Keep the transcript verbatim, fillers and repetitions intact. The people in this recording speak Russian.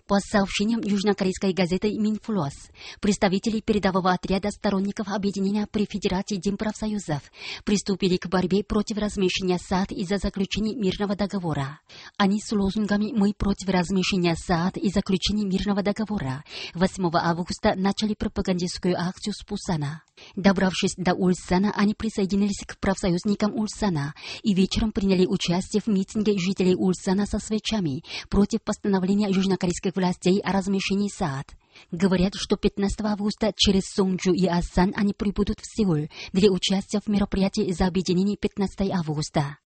По сообщениям южнокорейской газеты «Минфлос», представители передового отряда сторонников объединения при Федерации Демпрофсоюзов приступили к борьбе против размещения САД из-за заключения мирного договора. Они с лозунгами «Мы против размещения САД и заключения мирного договора» восьмого августа начали пропагандистскую акцию с Пусана. Добравшись до Ульсана, они присоединились к профсоюзникам Ульсана и вечером приняли участие в митинге жителей Ульсана со свечами против постановления южнокорейских властей о размещении САД. Говорят, что пятнадцатого августа через Сонджу и Асан они прибудут в Сеул для участия в мероприятии за объединение пятнадцатого августа.